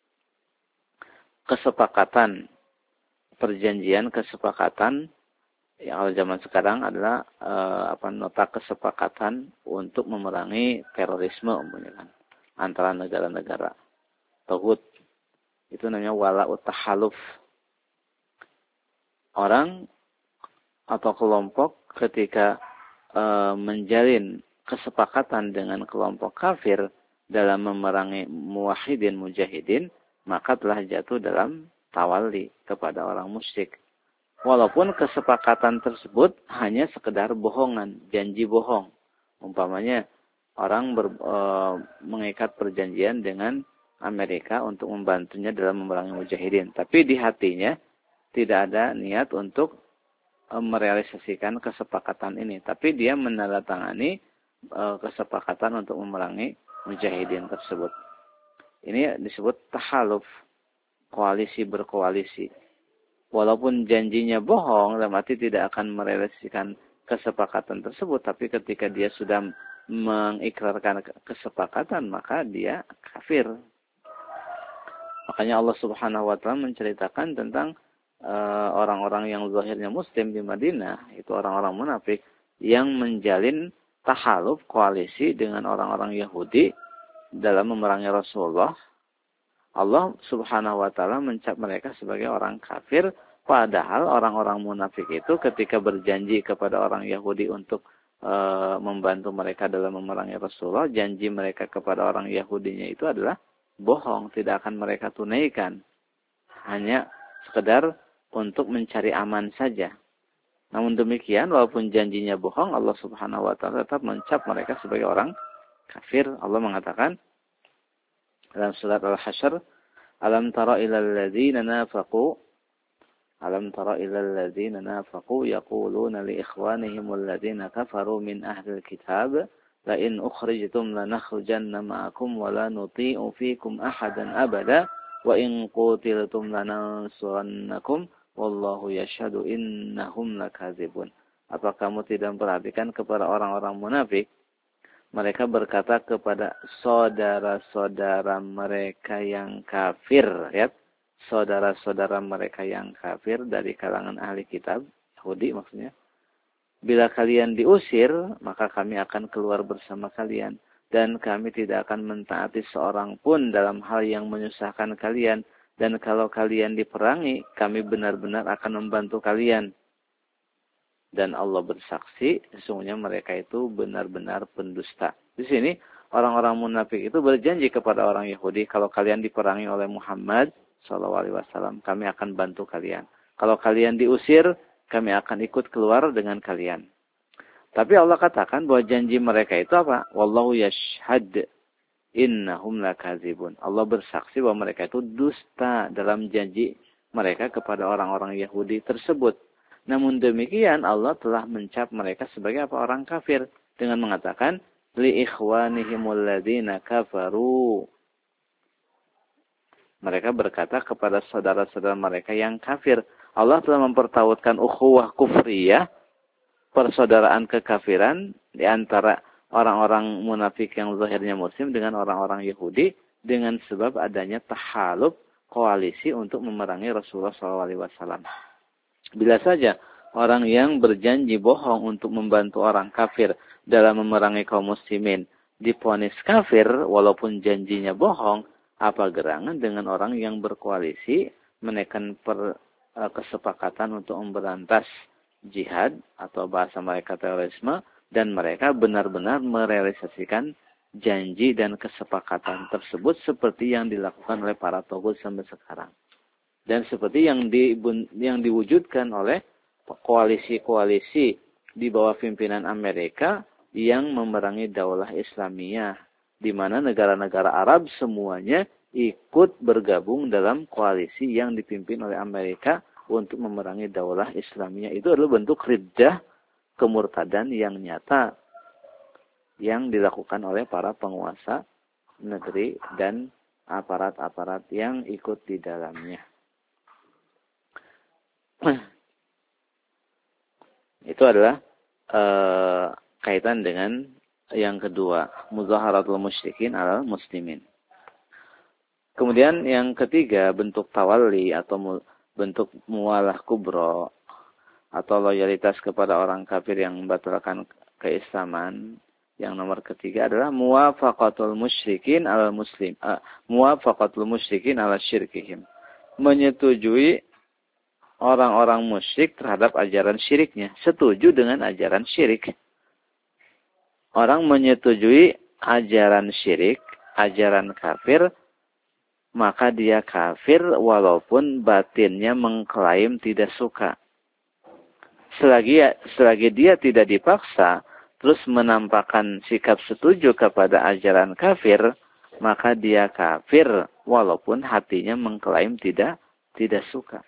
Speaker 1: kesepakatan, perjanjian kesepakatan. Yang kalau zaman sekarang adalah nota kesepakatan untuk memerangi terorisme kan, antara negara-negara. Taghut itu namanya wala'ut tahaluf. Orang atau kelompok ketika menjalin kesepakatan dengan kelompok kafir dalam memerangi muwahhidin mujahidin, maka telah jatuh dalam tawali kepada orang musyrik. Walaupun kesepakatan tersebut hanya sekedar bohongan, janji bohong. Umpamanya orang mengikat perjanjian dengan Amerika untuk membantunya dalam memerangi mujahidin. Tapi di hatinya tidak ada niat untuk merealisasikan kesepakatan ini. Tapi dia menandatangani kesepakatan untuk memerangi mujahidin tersebut. Ini disebut tahaluf, koalisi berkoalisi. Walaupun janjinya bohong, dalam arti tidak akan merealisasikan kesepakatan tersebut, tapi ketika dia sudah mengikrarkan kesepakatan, maka dia kafir. Makanya Allah Subhanahu wa Ta'ala menceritakan tentang orang-orang yang zahirnya muslim di Madinah, itu orang-orang munafik yang menjalin tahaluf, koalisi dengan orang-orang Yahudi dalam memerangi Rasulullah. Allah Subhanahu wa Ta'ala mencap mereka sebagai orang kafir, padahal orang-orang munafik itu ketika berjanji kepada orang Yahudi untuk membantu mereka dalam memerangi Rasulullah, janji mereka kepada orang Yahudinya itu adalah bohong, tidak akan mereka tunaikan. Hanya sekedar untuk mencari aman saja. Namun demikian, walaupun janjinya bohong, Allah Subhanahu wa Ta'ala tetap mencap mereka sebagai orang kafir. Allah mengatakan dalam surat Al-Hasyr, Alam tara ilal ladzina nafaqu yaquluna li ikhwanihim alladzina kafaru min ahlil kitab la in ukhrijtum lanakhrujanna ma'akum wa la nuti'u fikum ahadan abada wa in qutiltum lanansurannakum wallahu yashhadu innahum lakadzibun. Apa kamu tidak memperhatikan kepada orang-orang munafik? Mereka berkata kepada saudara-saudara mereka yang kafir, ya. Saudara-saudara mereka yang kafir dari kalangan ahli kitab, Yahudi maksudnya. Bila kalian diusir, maka kami akan keluar bersama kalian. Dan kami tidak akan mentaati seorang pun dalam hal yang menyusahkan kalian. Dan kalau kalian diperangi, kami benar-benar akan membantu kalian. dan Allah bersaksi sesungguhnya mereka itu benar-benar pendusta. Di sini orang-orang munafik itu berjanji kepada orang Yahudi, kalau kalian diperangi oleh Muhammad SAW, kami akan bantu kalian. Kalau kalian diusir, kami akan ikut keluar dengan kalian. Tapi Allah katakan bahwa janji mereka itu apa? Wallahu yashhad innahum lakadzibun. Allah bersaksi bahwa mereka itu dusta dalam janji mereka kepada orang-orang Yahudi tersebut. Namun demikian Allah telah mencap mereka sebagai apa? Orang kafir. Dengan mengatakan, li ikhwanihimul ladzina kafaru. Mereka berkata kepada saudara-saudara mereka yang kafir. Allah telah mempertautkan ukhuwah kufriyah, persaudaraan kekafiran di antara orang-orang munafik yang zahirnya muslim dengan orang-orang Yahudi dengan sebab adanya tahalub, koalisi untuk memerangi Rasulullah SAW. Bila saja orang yang berjanji bohong untuk membantu orang kafir dalam memerangi kaum muslimin divonis kafir walaupun janjinya bohong, apa gerangan dengan orang yang berkoalisi menekan kesepakatan untuk memberantas jihad atau bahasa mereka terorisme dan mereka benar-benar merealisasikan janji dan kesepakatan tersebut seperti yang dilakukan oleh para togut sampai sekarang. Dan seperti yang diwujudkan oleh koalisi-koalisi di bawah pimpinan Amerika yang memerangi daulah Islamiyah. Di mana negara-negara Arab semuanya ikut bergabung dalam koalisi yang dipimpin oleh Amerika untuk memerangi daulah Islamiyah. Itu adalah bentuk riddah kemurtadan yang nyata yang dilakukan oleh para penguasa negeri dan aparat-aparat yang ikut di dalamnya. Itu adalah kaitan dengan yang kedua, muzaharatul musyrikin alal muslimin. Kemudian yang ketiga, bentuk tawalli atau bentuk muwalah kubro atau loyalitas kepada orang kafir yang membatalkan keislaman. Yang nomor ketiga adalah muwafaqatul musyrikin alal muslim, muwafaqatul musyrikin ala syirkihim. Menyetujui orang-orang musyrik terhadap ajaran syiriknya, setuju dengan ajaran syirik. Orang menyetujui ajaran syirik, ajaran kafir, maka dia kafir walaupun batinnya mengklaim tidak suka. Selagi dia tidak dipaksa, terus menampakkan sikap setuju kepada ajaran kafir, maka dia kafir walaupun hatinya mengklaim tidak suka.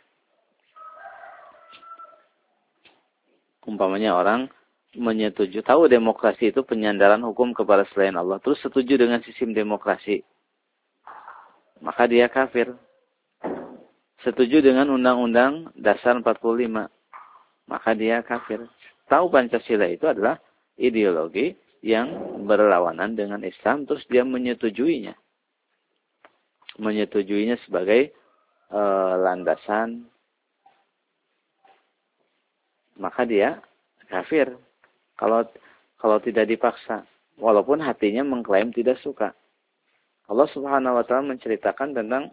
Speaker 1: Umpamanya orang menyetujui, tahu demokrasi itu penyandaran hukum kepada selain Allah, terus setuju dengan sistem demokrasi, maka dia kafir. Setuju dengan Undang-Undang Dasar 45, maka dia kafir. Tahu Pancasila itu adalah ideologi yang berlawanan dengan Islam, terus dia menyetujuinya. Menyetujuinya sebagai landasan, maka dia kafir. Kalau tidak dipaksa, walaupun hatinya mengklaim tidak suka. Allah Subhanahu wa taala menceritakan tentang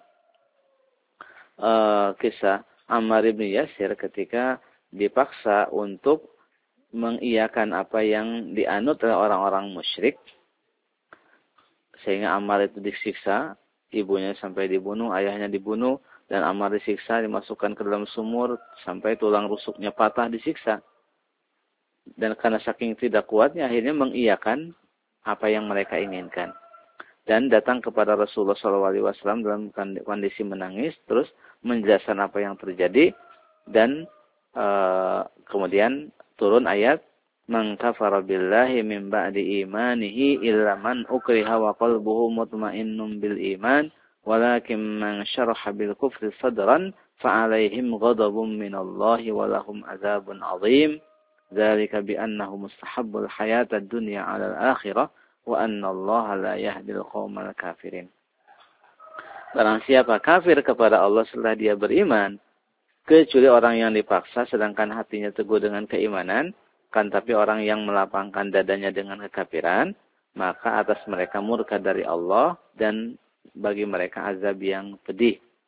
Speaker 1: kisah Ammar bin Yasir ketika dipaksa untuk mengiyakan apa yang dianut oleh orang-orang musyrik, sehingga Ammar itu disiksa, ibunya sampai dibunuh, ayahnya dibunuh, dan Ammar disiksa, dimasukkan ke dalam sumur sampai tulang rusuknya patah, disiksa. Dan karena saking tidak kuatnya, akhirnya mengiyakan apa yang mereka inginkan. Dan datang kepada Rasulullah SAW dalam kondisi menangis, terus menjelaskan apa yang terjadi, dan kemudian turun ayat, "Man kafara billahi min ba'di imanihi illa man ukriha wa qalbuhu mutmainnun bil iman, walakin man syaraha bil kufri sadran fa'alaihim ghadabun minallahi wa lahum adzabun 'adzim. Dzalika bi annahu mustahabbul hayatad dunya 'alal akhirah wa annallaha la yahdil qaumal kafirin." Barang siapa kafir kepada Allah setelah dia beriman, kecuali orang yang dipaksa sedangkan hatinya teguh dengan keimanan, kan tapi orang yang melapangkan dadanya dengan kekafiran, maka atas mereka murka dari Allah dan bagi mereka azab yang pedih.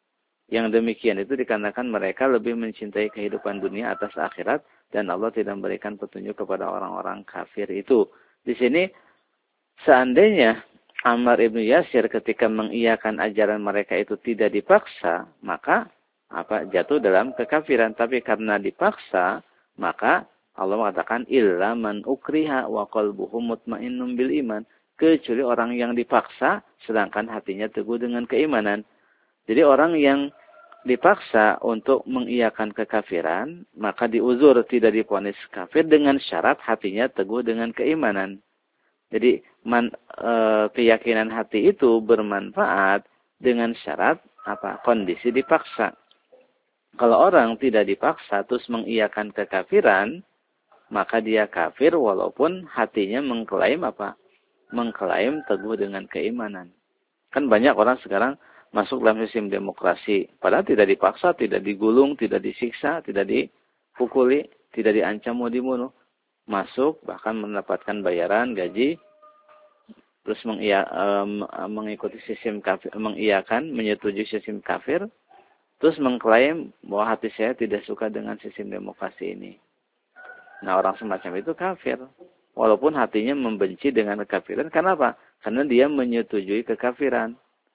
Speaker 1: Yang demikian itu dikarenakan mereka lebih mencintai kehidupan dunia atas akhirat dan Allah tidak memberikan petunjuk kepada orang-orang kafir itu. Di sini seandainya Ammar ibnu Yasir ketika mengiyakan ajaran mereka itu tidak dipaksa, maka jatuh dalam kekafiran. Tapi karena dipaksa, maka Allah mengatakan illa man ukriha wa qalbuhu mutmainnun bil iman, kecuali orang yang dipaksa sedangkan hatinya teguh dengan keimanan. Jadi orang yang dipaksa untuk mengiyakan kekafiran, maka diuzur tidak divonis kafir dengan syarat hatinya teguh dengan keimanan. Jadi keyakinan hati itu bermanfaat dengan syarat kondisi dipaksa. Kalau orang tidak dipaksa terus mengiyakan kekafiran, maka dia kafir walaupun hatinya mengklaim mengklaim teguh dengan keimanan. Kan banyak orang sekarang masuk dalam sistem demokrasi. Padahal tidak dipaksa, tidak digulung, tidak disiksa, tidak dipukuli, tidak diancam mau dibunuh. Masuk, bahkan mendapatkan bayaran, gaji, terus mengikuti sistem kafir, mengiyakan, menyetujui sistem kafir, terus mengklaim bahwa hati saya tidak suka dengan sistem demokrasi ini. Nah, orang semacam itu kafir. Walaupun hatinya membenci dengan kekafiran. Kenapa? Karena dia menyetujui kekafiran.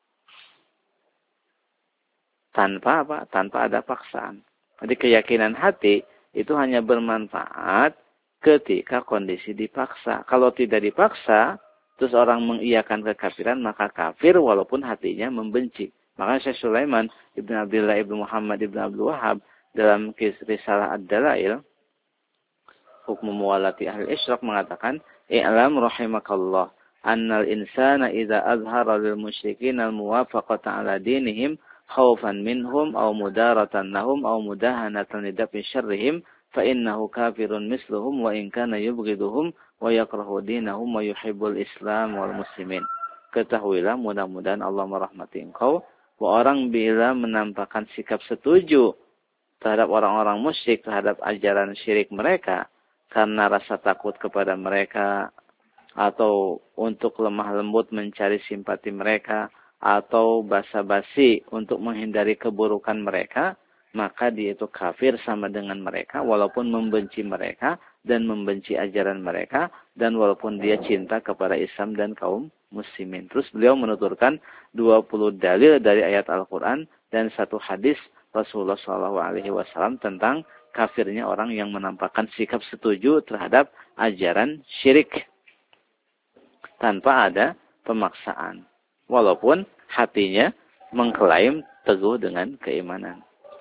Speaker 1: Tanpa ada paksaan. Jadi keyakinan hati itu hanya bermanfaat ketika kondisi dipaksa. Kalau tidak dipaksa, terus orang mengiyakan kekafiran, maka kafir walaupun hatinya membenci. Maka Syekh Sulaiman Ibn Abdullah Ibn Muhammad Ibn Abdul Wahab dalam Risalah Ad-Dalail, Hukmu Muwalati Ahli Isyraq mengatakan, I'lam rahimakallah, annal insana idza azhara lil musyrikin al-muwafaqata ala dinihim khawfan minhum aw mudaratan lahum aw mudahanatan lidafi syarrihim fa innahu kafirun misluhum wa in kana yubghiduhum wa yakrahu dinahum wa yuhibbul islam wal muslimin. Ketahuilah, mudah-mudahan Allah merahmati engkau, bahwa orang bila menampakkan sikap setuju terhadap orang-orang musyrik, terhadap ajaran syirik mereka karena rasa takut kepada mereka atau untuk lemah lembut mencari simpati mereka atau basa-basi untuk menghindari keburukan mereka, maka dia itu kafir sama dengan mereka walaupun membenci mereka dan membenci ajaran mereka dan walaupun dia cinta kepada Islam dan kaum muslimin. Terus beliau menuturkan 20 dalil dari ayat Al-Quran dan satu hadis Rasulullah SAW tentang kafirnya orang yang menampakkan sikap setuju terhadap ajaran syirik tanpa ada pemaksaan. Walaupun hatinya mengklaim teguh dengan keimanan.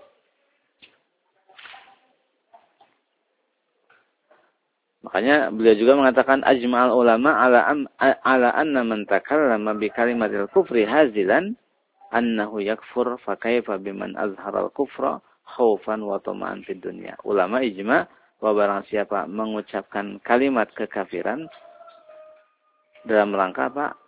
Speaker 1: Makanya beliau juga mengatakan ajma'al ulama ala anna man takallama bi kalimatil kufri hazilan annahu yakfur fa kaifa biman azharal kufra khaufan wa tama'an fid dunya. Ulama ijma bahwa barang siapa mengucapkan kalimat kekafiran dalam rangka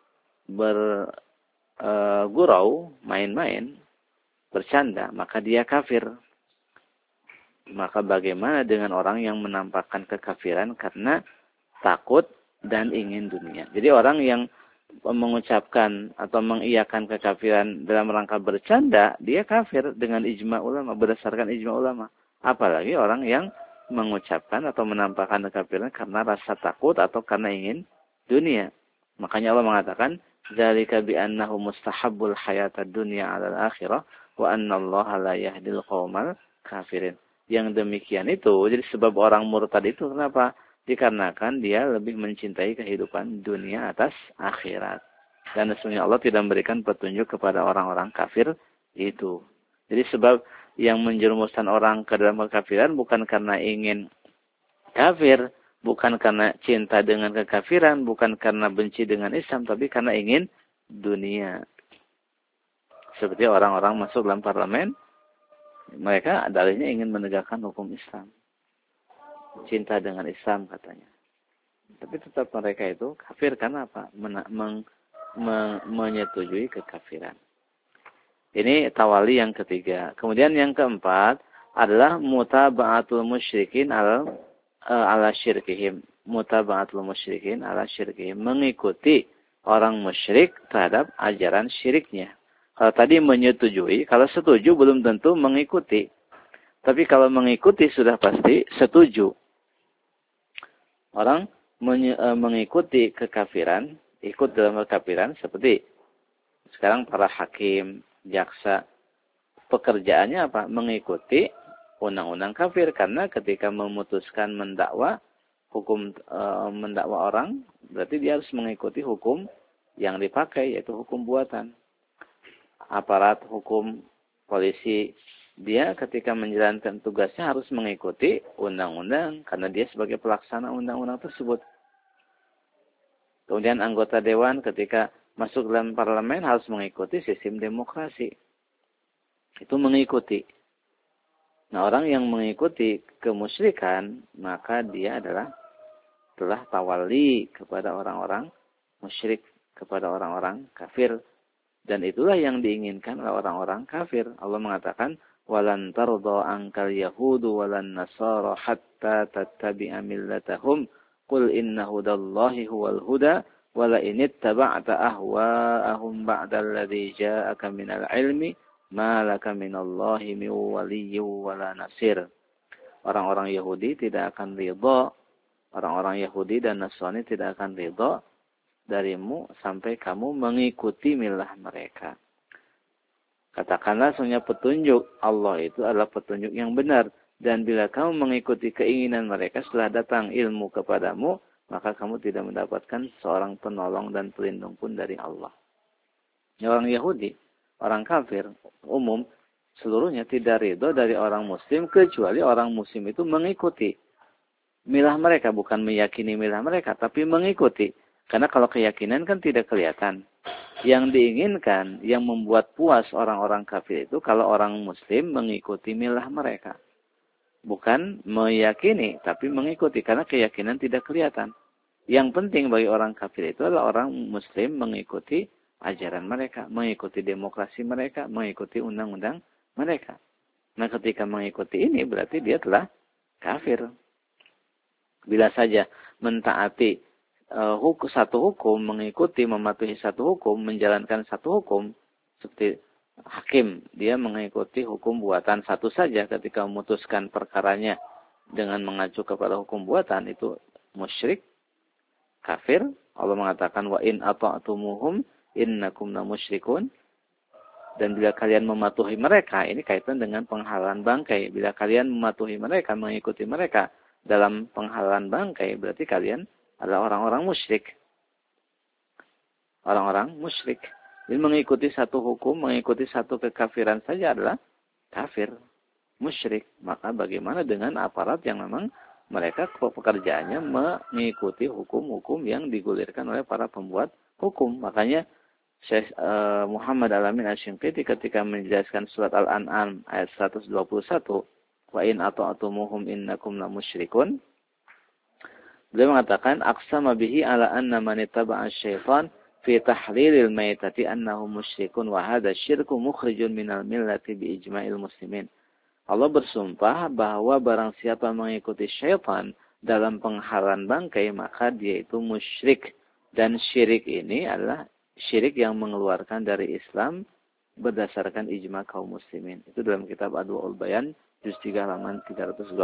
Speaker 1: bergurau, main-main, bercanda, maka dia kafir. Maka bagaimana dengan orang yang menampakkan kekafiran karena takut dan ingin dunia. Jadi orang yang mengucapkan atau mengiyakan kekafiran dalam rangka bercanda, dia kafir dengan ijma ulama, berdasarkan ijma ulama. Apalagi orang yang mengucapkan atau menampakkan kekafiran karena rasa takut atau karena ingin dunia. Makanya Allah mengatakan, "Dzalika bi annahu mustahabbul hayatad dunya 'alal akhirah wa anna Allah la yahdil qaumal kafirin." Yang demikian itu, jadi sebab orang murtad itu kenapa? Dikarenakan dia lebih mencintai kehidupan dunia atas akhirat. Dan sesungguhnya Allah tidak memberikan petunjuk kepada orang-orang kafir itu. Jadi sebab yang menjerumuskan orang ke dalam kekafiran bukan karena ingin kafir, bukan karena cinta dengan kekafiran, bukan karena benci dengan Islam, tapi karena ingin dunia. Seperti orang-orang masuk dalam parlemen, mereka dalihnya ingin menegakkan hukum Islam. Cinta dengan Islam katanya. Tapi tetap mereka itu kafir karena apa? Menyetujui kekafiran. Ini tawali yang ketiga. Kemudian yang keempat adalah mutaba'atul musyrikin ala syirkihim. Mutaba'atul musyrikin ala syirkihim. Mengikuti orang musyrik terhadap ajaran syiriknya. Kalau tadi menyetujui, kalau setuju belum tentu mengikuti. Tapi kalau mengikuti sudah pasti setuju. Orang mengikuti kekafiran, ikut dalam kekafiran seperti sekarang para hakim, jaksa, pekerjaannya apa? Mengikuti undang-undang kafir, karena ketika memutuskan mendakwa mendakwa orang, berarti dia harus mengikuti hukum yang dipakai, yaitu hukum buatan. Aparat hukum, polisi, dia ketika menjalankan tugasnya harus mengikuti undang-undang karena dia sebagai pelaksana undang-undang tersebut. Kemudian anggota dewan ketika masuk dalam parlemen harus mengikuti sistem demokrasi. Itu mengikuti. Nah, orang yang mengikuti kemusyrikan, maka dia adalah telah tawali kepada orang-orang musyrik, kepada orang-orang kafir. Dan itulah yang diinginkan oleh orang-orang kafir. Allah mengatakan, "Walan tarda ankal yahudu walan nasara hatta tattabi'a millatahum. Qul inna hudallahi huwal huda wa la in ittaba'ta ahwa'ahum ba'da alladhi ja'aka minal ilmi ma laka minallahi min waliyyin wala nasir." Orang-orang Yahudi tidak akan ridha, orang-orang Yahudi dan Nasrani tidak akan ridha darimu sampai kamu mengikuti milah mereka. Katakanlah sesungguhnya petunjuk Allah itu adalah petunjuk yang benar. Dan bila kamu mengikuti keinginan mereka setelah datang ilmu kepadamu, maka kamu tidak mendapatkan seorang penolong dan pelindung pun dari Allah. Orang Yahudi, orang kafir, umum, seluruhnya tidak ridho dari orang muslim, kecuali orang muslim itu mengikuti milah mereka. Bukan meyakini milah mereka, tapi mengikuti. Karena kalau keyakinan kan tidak kelihatan. Yang diinginkan, yang membuat puas orang-orang kafir itu kalau orang muslim mengikuti milah mereka. Bukan meyakini, tapi mengikuti. Karena keyakinan tidak kelihatan. Yang penting bagi orang kafir itu adalah orang muslim mengikuti ajaran mereka. Mengikuti demokrasi mereka. Mengikuti undang-undang mereka. Nah, ketika mengikuti ini berarti dia telah kafir. Bila saja mentaati satu hukum, mengikuti, mematuhi satu hukum, menjalankan satu hukum, seperti hakim, dia mengikuti hukum buatan satu saja ketika memutuskan perkaranya dengan mengacu kepada hukum buatan, itu musyrik, kafir. Allah mengatakan, wa in ata'tumuhum innakum lamusyrikun. Dan bila kalian mematuhi mereka, ini kaitan dengan penghalalan bangkai. Bila kalian mematuhi mereka, mengikuti mereka dalam penghalalan bangkai, berarti kalian adalah orang-orang musyrik. Orang-orang musyrik. Jadi mengikuti satu hukum, mengikuti satu kekafiran saja adalah kafir, musyrik. Maka bagaimana dengan aparat yang memang mereka pekerjaannya mengikuti hukum-hukum yang digulirkan oleh para pembuat hukum. Makanya Syekh Muhammad Alamin Asy-Shinqiti ketika menjelaskan surat Al-An'am ayat 121, wa in ata'tumuhum innakum lamusyrikun. Beliau mengatakan, aqsama bihi ala anna man ittaba'a asy-syaitan fi tahlilil maitati annahu musyrikun wa hadha syirku mukhrijun minal millati bi ijma'il muslimin. Allah bersumpah bahwa barang siapa mengikuti syaitan dalam penghalalan bangkai, maka dia itu musyrik. Dan syirik ini adalah syirik yang mengeluarkan dari Islam berdasarkan ijma kaum muslimin. Itu dalam kitab Adwaul Bayan, juz 3 halaman 325.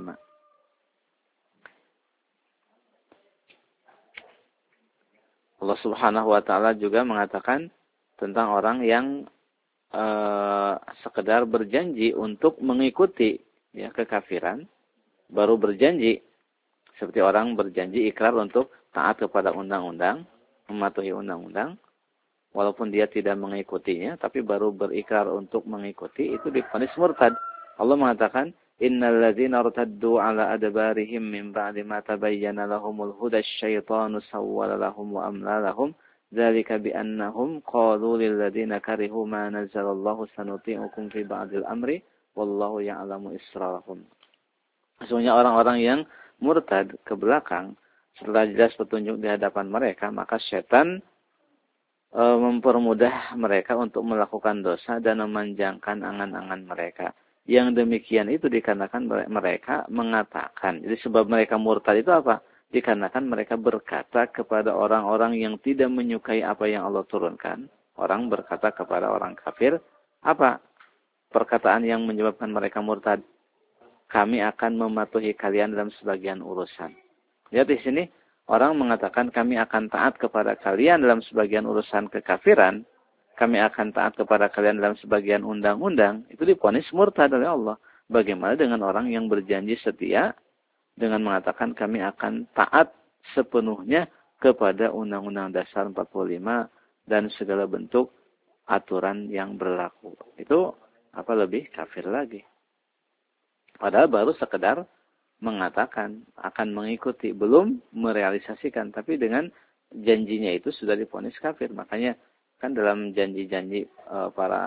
Speaker 1: Allah Subhanahu wa taala juga mengatakan tentang orang yang sekedar berjanji untuk mengikuti ya kekafiran, baru berjanji seperti orang berjanji ikrar untuk taat kepada undang-undang, mematuhi undang-undang, walaupun dia tidak mengikutinya, tapi baru berikrar untuk mengikuti, itu divonis murtad. Allah mengatakan, innal ladzina irtaddu ala adbarihim min ba'di ma tabayyana lahumul huda asy-syaitanu sawwala lahum wa amla lahum dzalika bi annahum qalu lil ladzina karihu ma nazzalallahu sanuti'ukum fi ba'dil amri wallahu ya'lamu israrahum. Sesungguhnya orang-orang yang murtad ke belakang setelah jelas petunjuk di hadapan mereka, maka syaitan mempermudah mereka untuk melakukan dosa dan memanjangkan angan-angan mereka. Yang demikian itu dikarenakan mereka mengatakan. Jadi sebab mereka murtad itu apa? Dikarenakan mereka berkata kepada orang-orang yang tidak menyukai apa yang Allah turunkan. orang berkata kepada orang kafir, apa perkataan yang menyebabkan mereka murtad? Kami akan mematuhi kalian dalam sebagian urusan. Lihat di sini, orang mengatakan kami akan taat kepada kalian dalam sebagian urusan kekafiran, kami akan taat kepada kalian dalam sebagian undang-undang, itu divonis murtad oleh Allah. Bagaimana dengan orang yang berjanji setia dengan mengatakan kami akan taat sepenuhnya kepada Undang-Undang Dasar 45 dan segala bentuk aturan yang berlaku. Itu apa lebih kafir lagi. Padahal baru sekedar mengatakan akan mengikuti, belum merealisasikan, tapi dengan janjinya itu sudah divonis kafir. Makanya kan dalam janji-janji para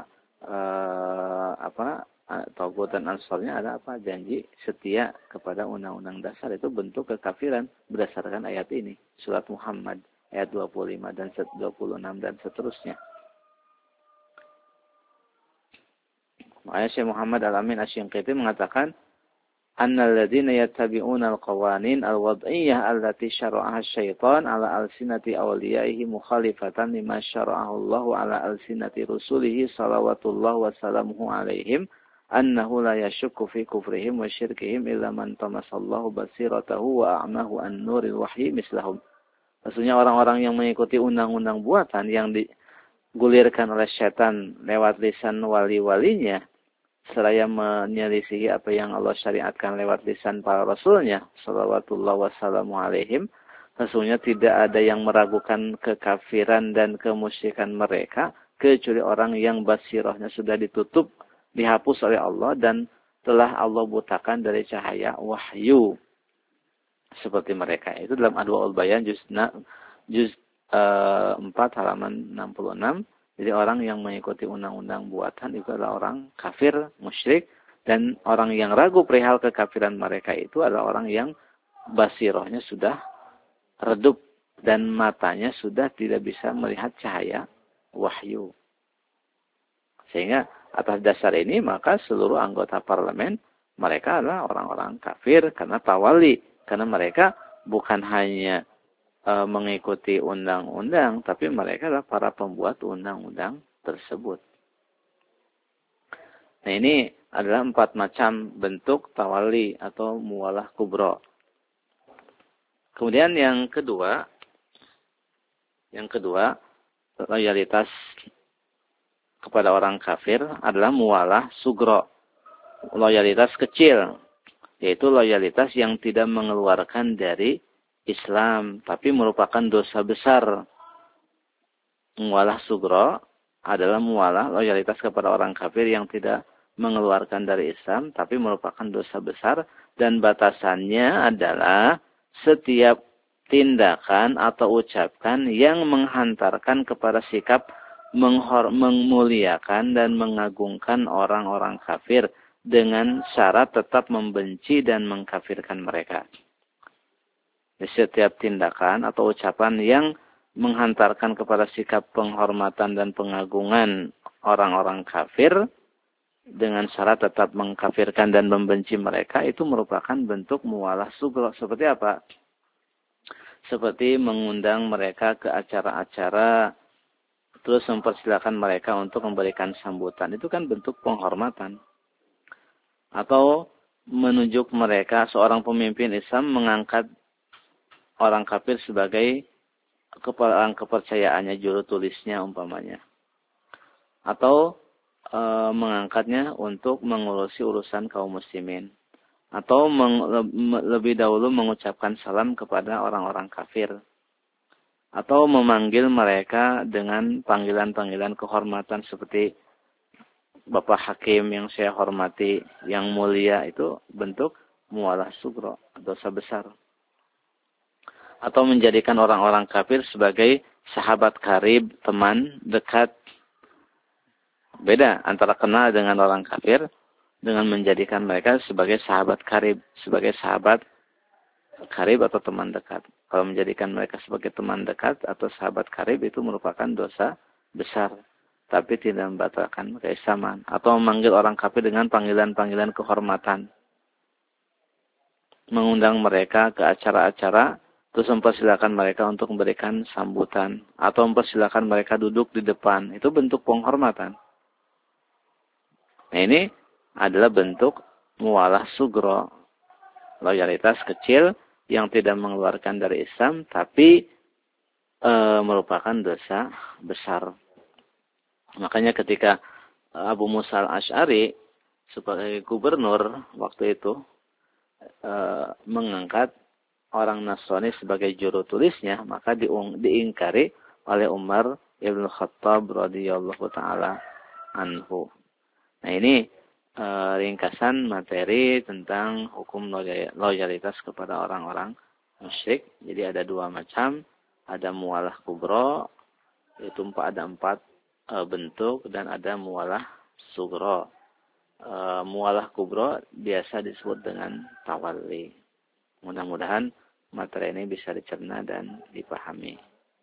Speaker 1: Taubat dan Ansarnya ada apa? Janji setia kepada Undang-Undang Dasar, itu bentuk kekafiran berdasarkan ayat ini. Surat Muhammad ayat 25 dan 26 dan seterusnya. Makanya Syekh Muhammad Al-Amin Asy-Syanqiti mengatakan, annal ladzina yattabi'una al-qawanin al-wad'iyyah allati syara'aha asy-syaitan 'ala alsinati awliyaihi mukhalifatan lima syara'ahu Allah 'ala alsinati rusulihi shalawatullah wa salamuhu 'alaihim annahu la yashukku fi kufrihim wa syirkihim illa man tamasallahu basiratahu wa a'mahu an-nuril wahyi mislahum. Maksudnya orang-orang yang mengikuti undang-undang buatan yang digulirkan oleh setan lewat lisan wali-walinya, seraya menyelisihi apa yang Allah syariatkan lewat lisan para rasulnya, salawatullah wassalamu alaihim, sesungguhnya tidak ada yang meragukan kekafiran dan kemusyrikan mereka, kecuali orang yang basirahnya sudah ditutup, dihapus oleh Allah, dan telah Allah butakan dari cahaya wahyu. Seperti mereka. Itu dalam Adwaul Bayan, juz 4 halaman 66. Jadi orang yang mengikuti undang-undang buatan itu adalah orang kafir, musyrik, dan orang yang ragu perihal kekafiran mereka itu adalah orang yang basirohnya sudah redup dan matanya sudah tidak bisa melihat cahaya wahyu. Sehingga atas dasar ini maka seluruh anggota parlemen mereka adalah orang-orang kafir karena tawali, karena mereka bukan hanya mengikuti undang-undang, tapi mereka adalah para pembuat undang-undang tersebut. Nah, ini adalah 4 macam bentuk tawali atau muwalah kubro. Kemudian yang kedua, loyalitas kepada orang kafir adalah muwalah sugro, loyalitas kecil, yaitu loyalitas yang tidak mengeluarkan dari Islam, tapi merupakan dosa besar. Muwalah sugro adalah muwalah loyalitas kepada orang kafir yang tidak mengeluarkan dari Islam, tapi merupakan dosa besar, dan batasannya adalah setiap tindakan atau ucapan yang menghantarkan kepada sikap memuliakan dan mengagungkan orang-orang kafir dengan syarat tetap membenci dan mengkafirkan mereka. Di setiap tindakan atau ucapan yang menghantarkan kepada sikap penghormatan dan pengagungan orang-orang kafir dengan syarat tetap mengkafirkan dan membenci mereka, itu merupakan bentuk muwalah sugro. Seperti apa? Seperti mengundang mereka ke acara-acara, terus mempersilahkan mereka untuk memberikan sambutan. Itu kan bentuk penghormatan. Atau menunjuk mereka, seorang pemimpin Islam mengangkat orang kafir sebagai kepala kepercayaannya, juru tulisnya umpamanya. Atau mengangkatnya untuk mengurusi urusan kaum muslimin. Atau lebih dahulu mengucapkan salam kepada orang-orang kafir. Atau memanggil mereka dengan panggilan-panggilan kehormatan seperti Bapak Hakim yang saya hormati, yang mulia, itu bentuk muwalah sugro, dosa besar. Atau menjadikan orang-orang kafir sebagai sahabat karib, teman dekat. Beda antara kenal dengan orang kafir dengan menjadikan mereka sebagai sahabat karib, sebagai sahabat karib atau teman dekat. Kalau menjadikan mereka sebagai teman dekat atau sahabat karib itu merupakan dosa besar, tapi tidak membatalkan keislaman. Atau memanggil orang kafir dengan panggilan-panggilan kehormatan. Mengundang mereka ke acara-acara, Terus mempersilakan mereka untuk memberikan sambutan. Atau mempersilakan mereka duduk di depan. Itu bentuk penghormatan. Nah ini adalah bentuk muwalah sugro. Loyalitas kecil yang tidak mengeluarkan dari Islam. Tapi merupakan dosa besar. Makanya ketika Abu Musa al-Asy'ari sebagai gubernur waktu itu mengangkat orang Nasrani sebagai juru tulisnya, maka diingkari oleh Umar Ibn Khattab radhiyallahu taala anhu. Nah, ini ringkasan materi tentang hukum loyalitas kepada orang-orang musyrik. Jadi ada dua macam, ada muwalah kubro, itu ada empat bentuk, dan ada muwalah sugro. Muwalah kubro biasa disebut dengan tawalli. Mudah-mudahan materi ini bisa dicerna dan dipahami.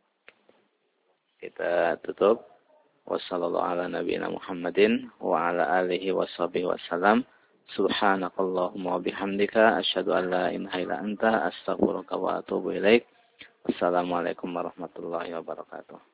Speaker 1: Kita tutup. Wassallallahu ala nabiyina Muhammadin wa ala alihi washabihi wasallam. Subhanakallahumma wa bihamdika asyhadu an la ilaha illa anta astaghfiruka wa atubu ilaik. Wassalamualaikum warahmatullahi wabarakatuh.